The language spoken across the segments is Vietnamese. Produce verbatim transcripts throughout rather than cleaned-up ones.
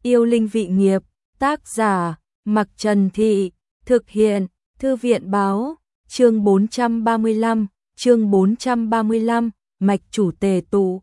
Yêu linh vị nghiệp, tác giả, Mặc Trần Thị, thực hiện, Thư viện báo, chương bốn trăm ba mươi lăm, chương bốn trăm ba mươi lăm, mạch chủ tề tụ.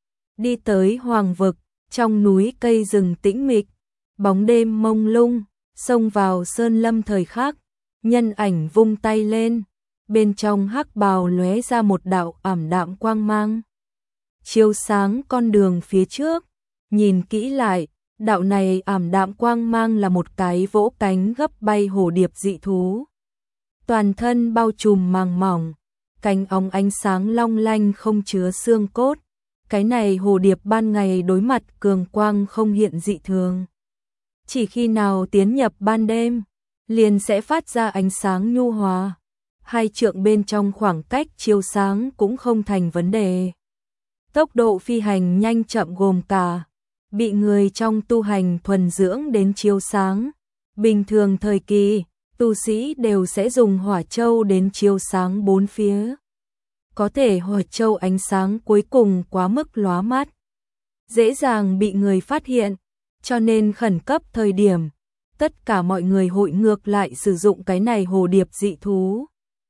Đi tới Hoàng Vực, trong núi cây rừng tĩnh mịch, bóng đêm mông lung, xông vào sơn lâm thời khắc, nhân ảnh vung tay lên, bên trong hắc bào lóe ra một đạo ảm đạm quang mang, chiếu sáng con đường phía trước. Nhìn kỹ lại, đạo này ảm đạm quang mang là một cái vỗ cánh gấp bay hồ điệp dị thú. Toàn thân bao trùm màng mỏng, cánh óng ánh sáng long lanh không chứa xương cốt. Cái này hồ điệp ban ngày đối mặt cường quang không hiện dị thường. Chỉ khi nào tiến nhập ban đêm, liền sẽ phát ra ánh sáng nhu hòa. Hai trượng bên trong khoảng cách chiếu sáng cũng không thành vấn đề. Tốc độ phi hành nhanh chậm gồm cả bị người trong tu hành thuần dưỡng đến chiếu sáng. Bình thường thời kỳ, tu sĩ đều sẽ dùng hỏa châu đến chiếu sáng bốn phía. Có thể hỏa châu ánh sáng cuối cùng quá mức lóa mắt, dễ dàng bị người phát hiện, cho nên khẩn cấp thời điểm, tất cả mọi người hội ngược lại sử dụng cái này hồ điệp dị thú.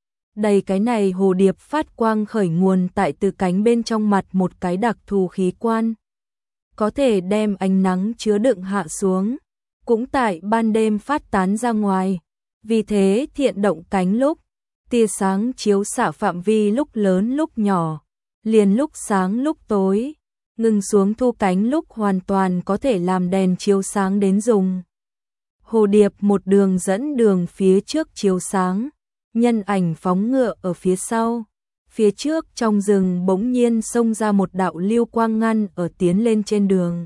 Đầy cái này hồ điệp phát quang khởi nguồn tại từ cánh bên trong mặt một cái đặc thù khí quan, có thể đem ánh nắng chứa đựng hạ xuống, cũng tại ban đêm phát tán ra ngoài. Vì thế thiện động cánh lúc, tia sáng chiếu xạ phạm vi lúc lớn lúc nhỏ, liền lúc sáng lúc tối, ngừng xuống thu cánh lúc hoàn toàn có thể làm đèn chiếu sáng đến dùng. Hồ điệp một đường dẫn đường phía trước chiếu sáng, nhân ảnh phóng ngựa ở phía sau. Phía trước trong rừng bỗng nhiên xông ra một đạo lưu quang ngăn ở tiến lên trên đường.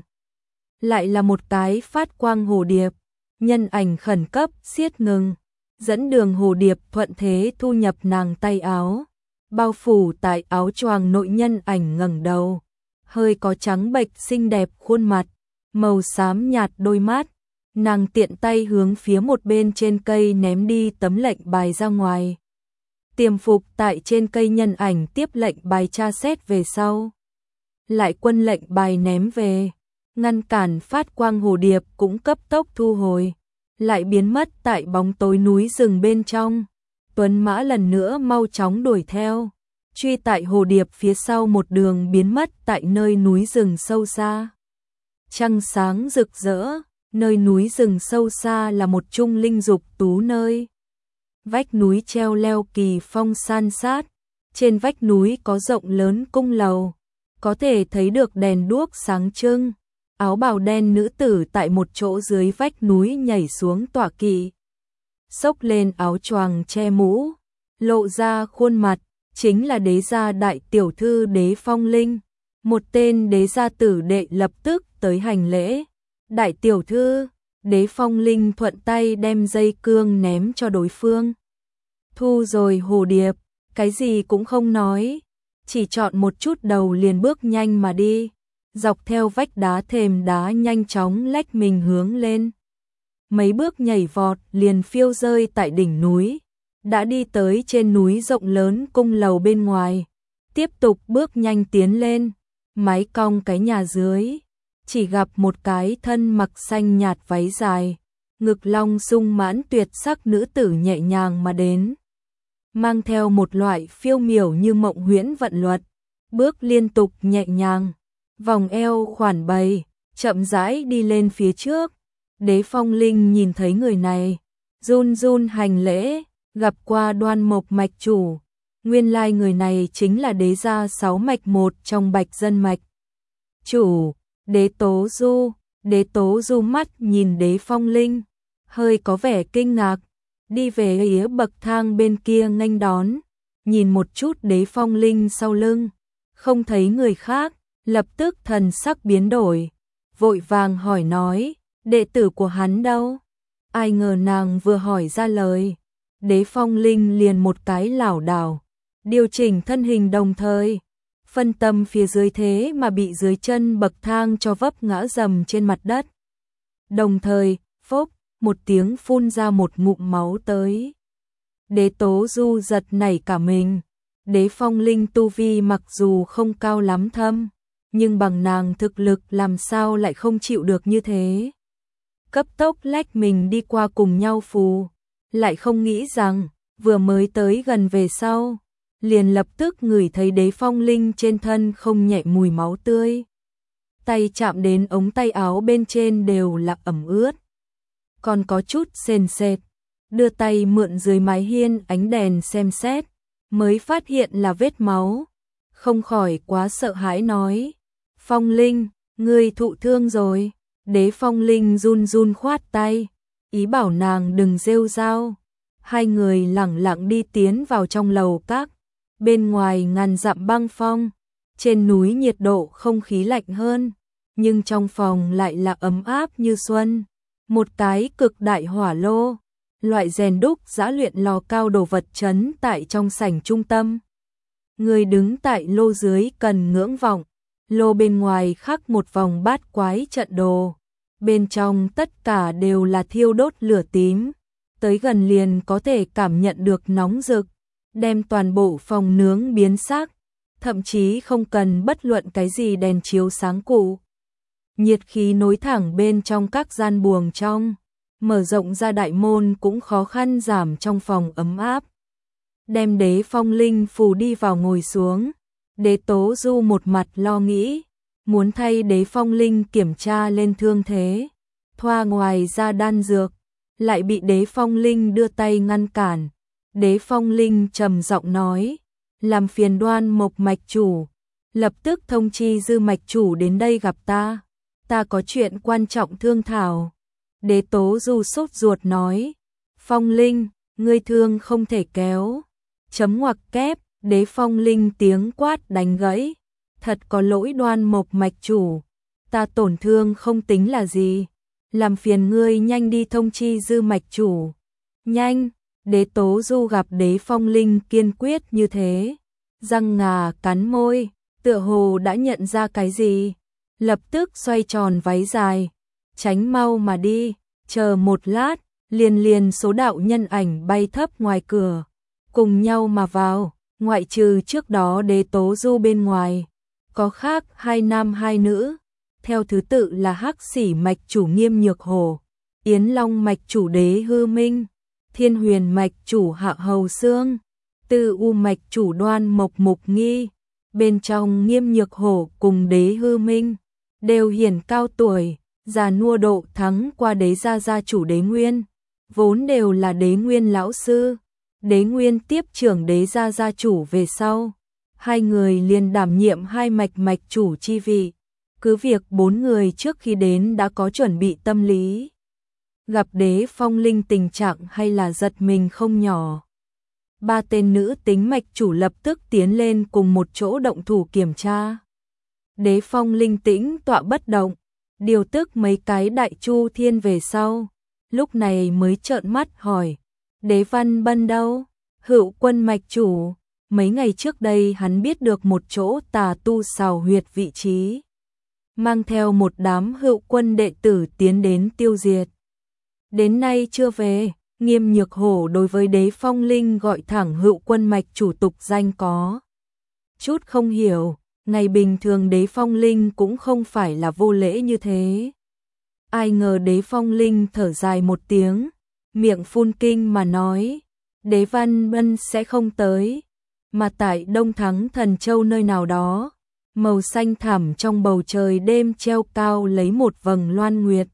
Lại là một cái phát quang hồ điệp, nhân ảnh khẩn cấp siết ngừng, dẫn đường hồ điệp thuận thế thu nhập nàng tay áo, bao phủ tại áo choàng nội. Nhân ảnh ngẩng đầu, hơi có trắng bệch xinh đẹp khuôn mặt, màu xám nhạt đôi mắt, nàng tiện tay hướng phía một bên trên cây ném đi tấm lệnh bài ra ngoài. Tiềm phục tại trên cây nhân ảnh tiếp lệnh bài tra xét về sau, lại quân lệnh bài ném về, ngăn cản phát quang hồ điệp cũng cấp tốc thu hồi, lại biến mất tại bóng tối núi rừng bên trong. Tuấn mã lần nữa mau chóng đuổi theo, truy tại hồ điệp phía sau một đường biến mất tại nơi núi rừng sâu xa. Trăng sáng rực rỡ, nơi núi rừng sâu xa là một trung linh dục tú nơi. Vách núi treo leo kỳ phong san sát, trên vách núi có rộng lớn cung lầu, có thể thấy được đèn đuốc sáng trưng. Áo bào đen nữ tử tại một chỗ dưới vách núi nhảy xuống tọa kỵ, xốc lên áo choàng che mũ, lộ ra khuôn mặt, chính là đế gia đại tiểu thư Đế Phong Linh. Một tên đế gia tử đệ lập tức tới hành lễ. Đại tiểu thư, Đế Phong Linh thuận tay đem dây cương ném cho đối phương. Thu rồi hồ điệp, cái gì cũng không nói, chỉ chọn một chút đầu liền bước nhanh mà đi, dọc theo vách đá thềm đá nhanh chóng lách mình hướng lên. Mấy bước nhảy vọt liền phiêu rơi tại đỉnh núi, đã đi tới trên núi rộng lớn cung lầu bên ngoài, tiếp tục bước nhanh tiến lên, mái cong cái nhà dưới, chỉ gặp một cái thân mặc xanh nhạt váy dài, ngực long sung mãn tuyệt sắc nữ tử nhẹ nhàng mà đến, mang theo một loại phiêu miểu như mộng huyễn vận luật, bước liên tục nhẹ nhàng, vòng eo khoản bày, chậm rãi đi lên phía trước. Đế Phong Linh nhìn thấy người này, run run hành lễ, gặp qua Đoan Mộc mạch chủ, nguyên lai người này chính là đế gia sáu mạch một trong Bạch Dân mạch. Chủ, Đế Tố Du. Đế Tố Du mắt nhìn Đế Phong Linh, hơi có vẻ kinh ngạc, đi về phía bậc thang bên kia nghênh đón, nhìn một chút Đế Phong Linh sau lưng, không thấy người khác, lập tức thần sắc biến đổi, vội vàng hỏi nói, đệ tử của hắn đâu? Ai ngờ nàng vừa hỏi ra lời, Đế Phong Linh liền một cái lảo đảo, điều chỉnh thân hình đồng thời, phân tâm phía dưới thế mà bị dưới chân bậc thang cho vấp ngã rầm trên mặt đất. Đồng thời, phốc, một tiếng phun ra một ngụm máu tới. Đế Tố Du giật nảy cả mình, Đế Phong Linh tu vi mặc dù không cao lắm thâm, nhưng bằng nàng thực lực làm sao lại không chịu được như thế. cấp tốc lách mình đi qua cùng nhau phù, lại không nghĩ rằng, vừa mới tới gần về sau, liền lập tức ngửi thấy Đế Phong Linh trên thân không nhẹ mùi máu tươi. Tay chạm đến ống tay áo bên trên đều là ẩm ướt, còn có chút sền sệt, đưa tay mượn dưới mái hiên ánh đèn xem xét, mới phát hiện là vết máu, không khỏi quá sợ hãi nói, Phong Linh, ngươi thụ thương rồi. Đế Phong Linh run run khoát tay, ý bảo nàng đừng rêu rao. Hai người lẳng lặng đi tiến vào trong lầu các, bên ngoài ngàn dặm băng phong, trên núi nhiệt độ không khí lạnh hơn, nhưng trong phòng lại là ấm áp như xuân. Một cái cực đại hỏa lô, loại rèn đúc giã luyện lò cao đồ vật trấn tại trong sảnh trung tâm. Người đứng tại lô dưới cần ngưỡng vọng, lô bên ngoài khắc một vòng bát quái trận đồ, bên trong tất cả đều là thiêu đốt lửa tím, tới gần liền có thể cảm nhận được nóng rực, đem toàn bộ phòng nướng biến sắc, thậm chí không cần bất luận cái gì đèn chiếu sáng cụ. Nhiệt khí nối thẳng bên trong các gian buồng trong, mở rộng ra đại môn cũng khó khăn giảm trong phòng ấm áp. Đem Đế Phong Linh phù đi vào ngồi xuống, Đế Tố Du một mặt lo nghĩ, muốn thay Đế Phong Linh kiểm tra lên thương thế, thoa ngoài ra đan dược, lại bị Đế Phong Linh đưa tay ngăn cản. Đế Phong Linh trầm giọng nói, làm phiền Đoan Mộc mạch chủ, lập tức thông chi Dư mạch chủ đến đây gặp ta, ta có chuyện quan trọng thương thảo. Đế Tố Du sốt ruột nói, Phong Linh, ngươi thương không thể kéo. Chấm ngoặc kép, Đế Phong Linh tiếng quát đánh gãy, thật có lỗi Đoan Mộc mạch chủ, ta tổn thương không tính là gì, làm phiền ngươi nhanh đi thông chi Dư mạch chủ. Nhanh. Đế Tố Du gặp Đế Phong Linh kiên quyết như thế, răng ngà cắn môi, tựa hồ đã nhận ra cái gì, lập tức xoay tròn váy dài, tránh mau mà đi, chờ một lát, liền liền số đạo nhân ảnh bay thấp ngoài cửa, cùng nhau mà vào, ngoại trừ trước đó Đế Tố Du bên ngoài, có khác hai nam hai nữ, theo thứ tự là Hắc Xỉ mạch chủ Nghiêm Nhược Hổ, Yến Long mạch chủ Đế Hư Minh, Thiên Huyền mạch chủ Hạ Hầu Xương, Tư U mạch chủ Đoan Mộc Mục Nghi. Bên trong Nghiêm Nhược Hổ cùng Đế Hư Minh đều hiển cao tuổi, già nua độ thắng qua Đế gia gia chủ Đế Nguyên, vốn đều là Đế Nguyên lão sư. Đế Nguyên tiếp trưởng Đế gia gia chủ về sau, hai người liền đảm nhiệm hai mạch mạch chủ chi vị. Cứ việc bốn người trước khi đến đã có chuẩn bị tâm lý, gặp Đế Phong Linh tình trạng hay là giật mình không nhỏ. Ba tên nữ tính mạch chủ lập tức tiến lên cùng một chỗ động thủ kiểm tra. Đế Phong Linh tĩnh tọa bất động, điều tức mấy cái đại chu thiên về sau, lúc này mới trợn mắt hỏi, Đế Văn Bân đâu? Hữu Quân mạch chủ, mấy ngày trước đây hắn biết được một chỗ tà tu xào huyệt vị trí, mang theo một đám Hữu Quân đệ tử tiến đến tiêu diệt. Đến nay chưa về. Nghiêm Nhược Hổ đối với Đế Phong Linh gọi thẳng Hữu Quân mạch chủ tục danh có chút không hiểu, ngày bình thường Đế Phong Linh cũng không phải là vô lễ như thế. Ai ngờ Đế Phong Linh thở dài một tiếng, miệng phun kinh mà nói, Đế Văn Bân sẽ không tới, mà tại Đông Thắng Thần Châu nơi nào đó, màu xanh thẳm trong bầu trời đêm treo cao lấy một vầng loan nguyệt,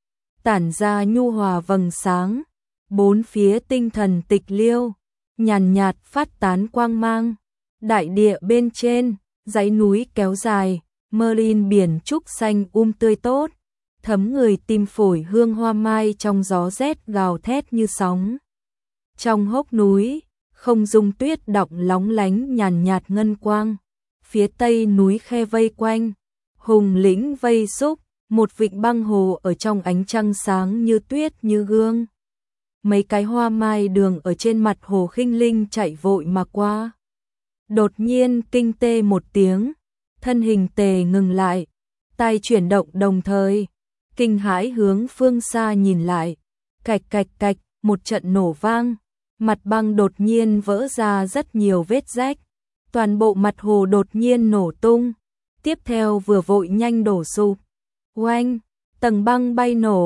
tản ra nhu hòa vầng sáng. Bốn phía tinh thần tịch liêu, nhàn nhạt phát tán quang mang. Đại địa bên trên, dãy núi kéo dài, mơ linh biển trúc xanh um tươi tốt, thấm người tim phổi hương hoa mai trong gió rét gào thét như sóng. Trong hốc núi, không dung tuyết đọng lóng lánh nhàn nhạt ngân quang. Phía tây núi khe vây quanh, hùng lĩnh vây xúc, một vịnh băng hồ ở trong ánh trăng sáng như tuyết như gương. Mấy cái hoa mai đường ở trên mặt hồ khinh linh chạy vội mà qua. Đột nhiên kinh tê một tiếng, thân hình tề ngừng lại, tay chuyển động đồng thời, kinh hãi hướng phương xa nhìn lại, cạch cạch cạch, một trận nổ vang, mặt băng đột nhiên vỡ ra rất nhiều vết rách, toàn bộ mặt hồ đột nhiên nổ tung, tiếp theo vừa vội nhanh đổ sụp. Oanh, tầng băng bay nổ,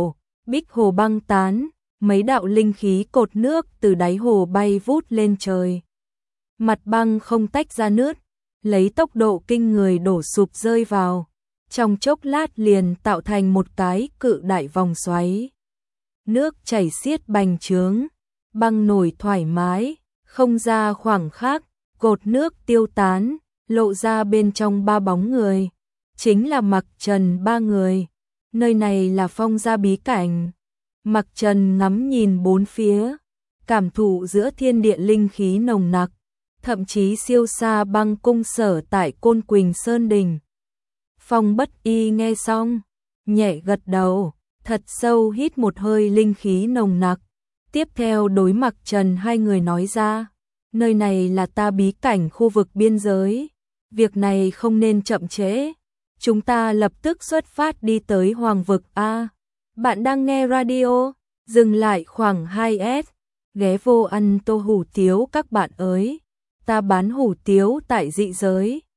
Bích hồ băng tán, mấy đạo linh khí cột nước từ đáy hồ bay vút lên trời. Mặt băng không tách ra nước, lấy tốc độ kinh người đổ sụp rơi vào. Trong chốc lát liền tạo thành một cái cự đại vòng xoáy. Nước chảy xiết bành trướng, băng nổi thoải mái, không ra khoảng khắc, cột nước tiêu tán, lộ ra bên trong ba bóng người. Chính là Mặc Trần ba người. Nơi này là Phong gia bí cảnh. Mặc Trần ngắm nhìn bốn phía, cảm thụ giữa thiên địa linh khí nồng nặc, thậm chí siêu xa băng cung sở tại Côn Quỳnh Sơn Đình. Phong Bất Y nghe xong, nhẹ gật đầu, thật sâu hít một hơi linh khí nồng nặc. Tiếp theo đối Mặc Trần hai người nói ra, nơi này là ta bí cảnh khu vực biên giới, việc này không nên chậm trễ. Chúng ta lập tức xuất phát đi tới Hoàng vực A. Bạn đang nghe radio, dừng lại khoảng hai S, ghé vô ăn tô hủ tiếu các bạn ơi. Ta bán hủ tiếu tại dị giới.